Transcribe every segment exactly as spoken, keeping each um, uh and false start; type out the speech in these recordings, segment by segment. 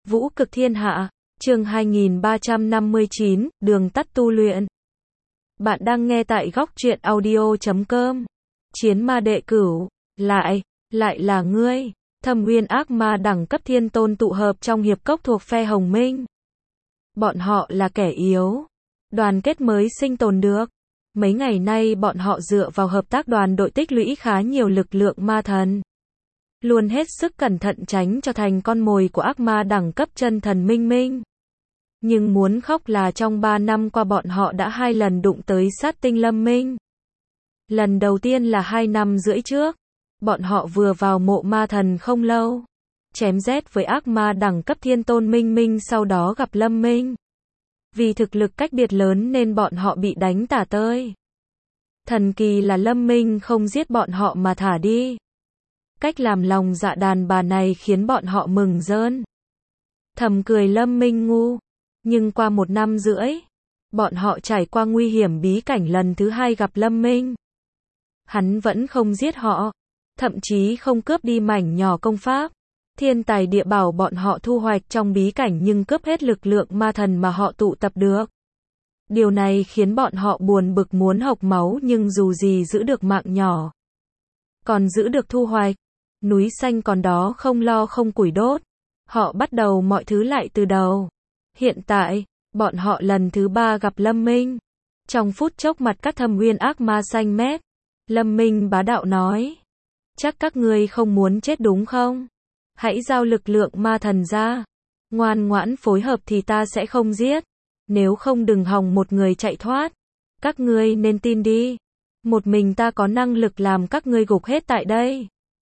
Vũ cực thiên hạ, chương hai nghìn ba trăm năm mươi chín, đường tắt tu luyện. Bạn đang nghe tại góc truyện audio chấm com. Chiến ma đệ cửu, lại, lại là ngươi. Thâm Uyên ác ma đẳng cấp thiên tôn tụ hợp trong hiệp cốc thuộc phe Hồng Minh. Bọn họ là kẻ yếu, đoàn kết mới sinh tồn được. Mấy ngày nay bọn họ dựa vào hợp tác đoàn đội tích lũy khá nhiều lực lượng ma thần. Luôn hết sức cẩn thận tránh cho thành con mồi của ác ma đẳng cấp chân thần Minh Minh. Nhưng muốn khóc là trong ba năm qua bọn họ đã hai lần đụng tới sát tinh Lâm Minh. Lần đầu tiên là hai năm rưỡi trước. Bọn họ vừa vào mộ ma thần không lâu. Chém giết với ác ma đẳng cấp thiên tôn Minh Minh, sau đó gặp Lâm Minh. Vì thực lực cách biệt lớn nên bọn họ bị đánh tả tơi. Thần kỳ là Lâm Minh không giết bọn họ mà thả đi. Cách làm lòng dạ đàn bà này khiến bọn họ mừng rơn. Thầm cười Lâm Minh ngu. Nhưng qua một năm rưỡi, bọn họ trải qua nguy hiểm bí cảnh lần thứ hai gặp Lâm Minh. Hắn vẫn không giết họ, thậm chí không cướp đi mảnh nhỏ công pháp, thiên tài địa bảo bọn họ thu hoạch trong bí cảnh, nhưng cướp hết lực lượng ma thần mà họ tụ tập được. Điều này khiến bọn họ buồn bực muốn hộc máu, nhưng dù gì giữ được mạng nhỏ, còn giữ được thu hoạch. Núi xanh còn đó không lo không củi đốt. Họ bắt đầu mọi thứ lại từ đầu. Hiện tại, bọn họ lần thứ ba gặp Lâm Minh. Trong phút chốc mặt các Thâm Uyên ác ma xanh mét. Lâm Minh bá đạo nói. Chắc các ngươi không muốn chết đúng không? Hãy giao lực lượng ma thần ra. Ngoan ngoãn phối hợp thì ta sẽ không giết. Nếu không đừng hòng một người chạy thoát. Các ngươi nên tin đi. Một mình ta có năng lực làm các ngươi gục hết tại đây.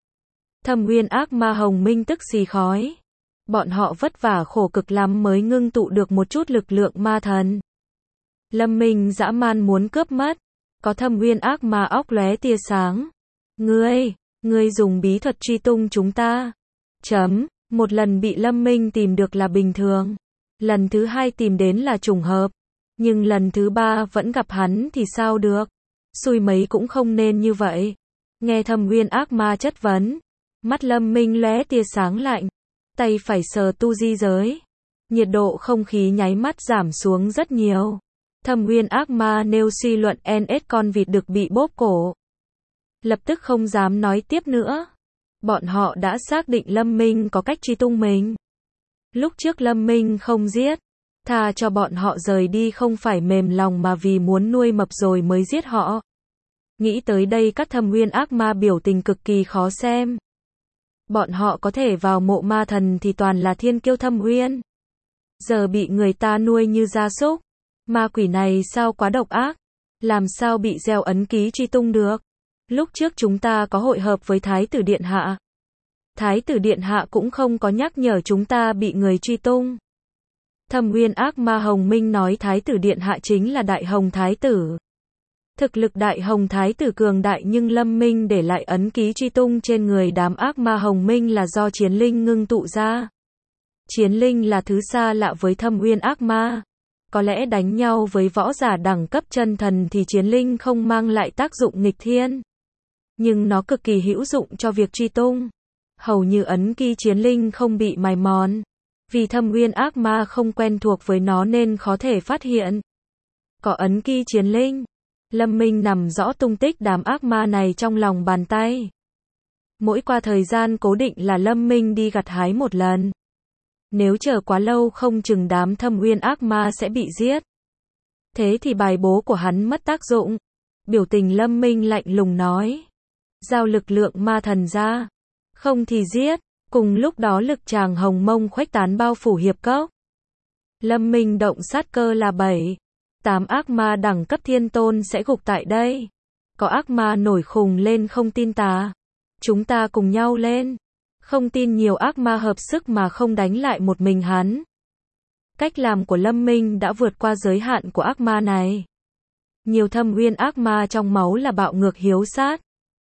Thâm Uyên ác ma Hồng Minh tức xì khói. Bọn họ vất vả khổ cực lắm mới ngưng tụ được một chút lực lượng ma thần. Lâm Minh dã man muốn cướp mất. Có Thâm Uyên ác ma óc lóe tia sáng. Ngươi, ngươi dùng bí thuật truy tung chúng ta. Chấm, một lần bị Lâm Minh tìm được là bình thường. Lần thứ hai tìm đến là trùng hợp. Nhưng lần thứ ba vẫn gặp hắn thì sao được. Xui mấy cũng không nên như vậy. Nghe Thâm Uyên ác ma chất vấn. Mắt Lâm Minh lóe tia sáng lạnh. Tay phải sờ tu di giới. Nhiệt độ không khí nháy mắt giảm xuống rất nhiều. Thâm Uyên ác ma nêu suy luận en ét con vịt được bị bóp cổ. Lập tức không dám nói tiếp nữa. Bọn họ đã xác định Lâm Minh có cách truy tung mình. Lúc trước Lâm Minh không giết. Tha cho bọn họ rời đi không phải mềm lòng mà vì muốn nuôi mập rồi mới giết họ. Nghĩ tới đây các Thâm Uyên ác ma biểu tình cực kỳ khó xem. Bọn họ có thể vào mộ ma thần thì toàn là thiên kiêu Thâm Uyên. Giờ bị người ta nuôi như gia súc. Ma quỷ này sao quá độc ác. Làm sao bị gieo ấn ký truy tung được. Lúc trước chúng ta có hội hợp với Thái tử Điện Hạ. Thái tử Điện Hạ cũng không có nhắc nhở chúng ta bị người truy tung. Thâm Uyên ác ma Hồng Minh nói Thái tử Điện Hạ chính là Đại Hồng Thái tử. Thực lực Đại Hồng Thái tử cường đại, nhưng Lâm Minh để lại ấn ký truy tung trên người đám ác ma Hồng Minh là do chiến linh ngưng tụ ra. Chiến linh là thứ xa lạ với Thâm Uyên ác ma. Có lẽ đánh nhau với võ giả đẳng cấp chân thần thì chiến linh không mang lại tác dụng nghịch thiên. Nhưng nó cực kỳ hữu dụng cho việc truy tung. Hầu như ấn ký chiến linh không bị mài mòn. Vì Thâm Uyên ác ma không quen thuộc với nó nên khó thể phát hiện. Có ấn ký chiến linh. Lâm Minh nằm rõ tung tích đám ác ma này trong lòng bàn tay. Mỗi qua thời gian cố định là Lâm Minh đi gặt hái một lần. Nếu chờ quá lâu không chừng đám Thâm Uyên ác ma sẽ bị giết. Thế thì bài bố của hắn mất tác dụng. Biểu tình Lâm Minh lạnh lùng nói. Giao lực lượng ma thần ra. Không thì giết. Cùng lúc đó lực tràng hồng mông khuếch tán bao phủ hiệp cốc. Lâm Minh động sát cơ là bảy. Tám ác ma đẳng cấp thiên tôn sẽ gục tại đây. Có ác ma nổi khùng lên không tin ta. Chúng ta cùng nhau lên. Không tin nhiều ác ma hợp sức mà không đánh lại một mình hắn. Cách làm của Lâm Minh đã vượt qua giới hạn của ác ma này. Nhiều Thâm Uyên ác ma trong máu là bạo ngược hiếu sát.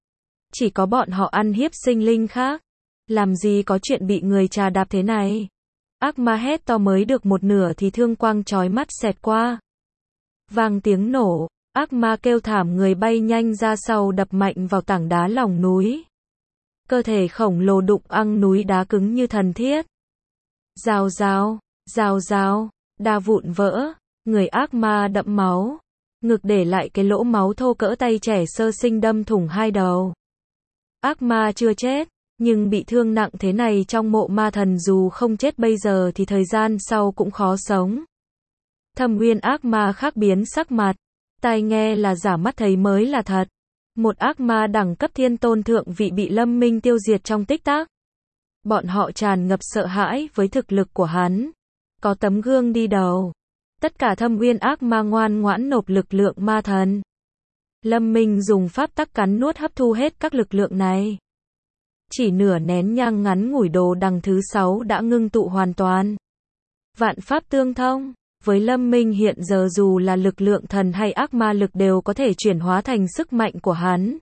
Chỉ có bọn họ ăn hiếp sinh linh khác. Làm gì có chuyện bị người trà đạp thế này. Ác ma hét to mới được một nửa thì thương quang chói mắt xẹt qua. Vang tiếng nổ, ác ma kêu thảm người bay nhanh ra sau đập mạnh vào tảng đá lòng núi. Cơ thể khổng lồ đụng ăng núi đá cứng như thần thiết. Rào rào, rào rào, đa vụn vỡ, người ác ma đẫm máu, ngực để lại cái lỗ máu thô cỡ tay trẻ sơ sinh đâm thủng hai đầu. Ác ma chưa chết, nhưng bị thương nặng thế này trong mộ ma thần dù không chết bây giờ thì thời gian sau cũng khó sống. Thâm Uyên ác ma khác biến sắc mặt, tai nghe là giả mắt thấy mới là thật. Một ác ma đẳng cấp thiên tôn thượng vị bị Lâm Minh tiêu diệt trong tích tắc. Bọn họ tràn ngập sợ hãi với thực lực của hắn. Có tấm gương đi đầu. Tất cả Thâm Uyên ác ma ngoan ngoãn nộp lực lượng ma thần. Lâm Minh dùng pháp tắc cắn nuốt hấp thu hết các lực lượng này. Chỉ nửa nén nhang ngắn ngủi đồ đằng thứ sáu đã ngưng tụ hoàn toàn. Vạn pháp tương thông. Với Lâm Minh hiện giờ dù là lực lượng thần hay ác ma lực đều có thể chuyển hóa thành sức mạnh của hắn.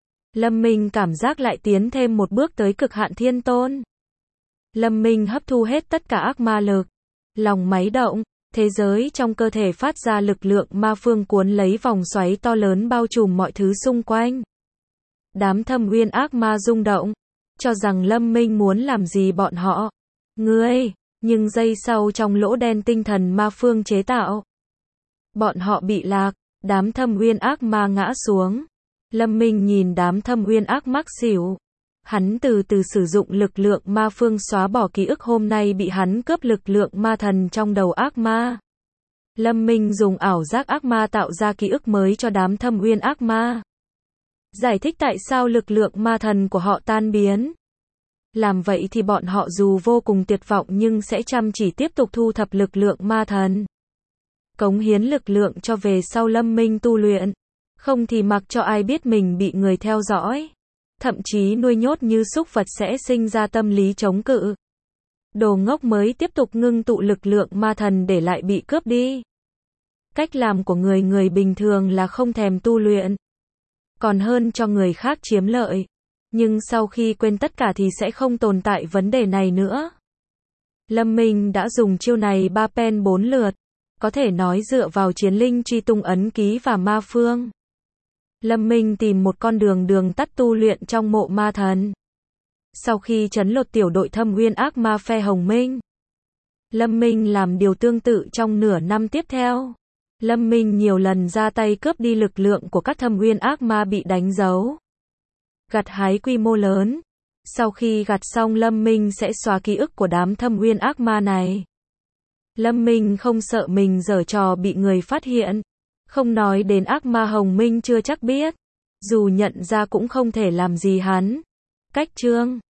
Lâm Minh cảm giác lại tiến thêm một bước tới cực hạn thiên tôn. Lâm Minh hấp thu hết tất cả ác ma lực. Lòng máy động, thế giới trong cơ thể phát ra lực lượng ma phương cuốn lấy vòng xoáy to lớn bao trùm mọi thứ xung quanh. Đám Thâm Uyên ác ma rung động, cho rằng Lâm Minh muốn làm gì bọn họ. Ngươi! Nhưng giây sau trong lỗ đen tinh thần ma phương chế tạo, bọn họ bị lạc, đám Thâm Uyên ác ma ngã xuống. Lâm Minh nhìn đám Thâm Uyên ác mắc xỉu. Hắn từ từ sử dụng lực lượng ma phương xóa bỏ ký ức hôm nay bị hắn cướp lực lượng ma thần trong đầu ác ma. Lâm Minh dùng ảo giác ác ma tạo ra ký ức mới cho đám Thâm Uyên ác ma. Giải thích tại sao lực lượng ma thần của họ tan biến. Làm vậy thì bọn họ dù vô cùng tuyệt vọng nhưng sẽ chăm chỉ tiếp tục thu thập lực lượng ma thần. Cống hiến lực lượng cho về sau Lâm Minh tu luyện. Không thì mặc cho ai biết mình bị người theo dõi. Thậm chí nuôi nhốt như súc vật sẽ sinh ra tâm lý chống cự. Đồ ngốc mới tiếp tục ngưng tụ lực lượng ma thần để lại bị cướp đi. Cách làm của người người bình thường là không thèm tu luyện. Còn hơn cho người khác chiếm lợi. Nhưng sau khi quên tất cả thì sẽ không tồn tại vấn đề này nữa. Lâm Minh đã dùng chiêu này ba pen bốn lượt. Có thể nói dựa vào chiến linh truy tung ấn ký và ma phương. Lâm Minh tìm một con đường đường tắt tu luyện trong mộ ma thần. Sau khi trấn lột tiểu đội Thâm Uyên ác ma phe Hồng Minh, Lâm Minh làm điều tương tự trong nửa năm tiếp theo. Lâm Minh nhiều lần ra tay cướp đi lực lượng của các Thâm Uyên ác ma bị đánh dấu. Gặt hái quy mô lớn. Sau khi gặt xong Lâm Minh sẽ xóa ký ức của đám Thâm Uyên ác ma này. Lâm Minh không sợ mình giở trò bị người phát hiện. Không nói đến ác ma Hồng Minh chưa chắc biết. Dù nhận ra cũng không thể làm gì hắn. Cách chương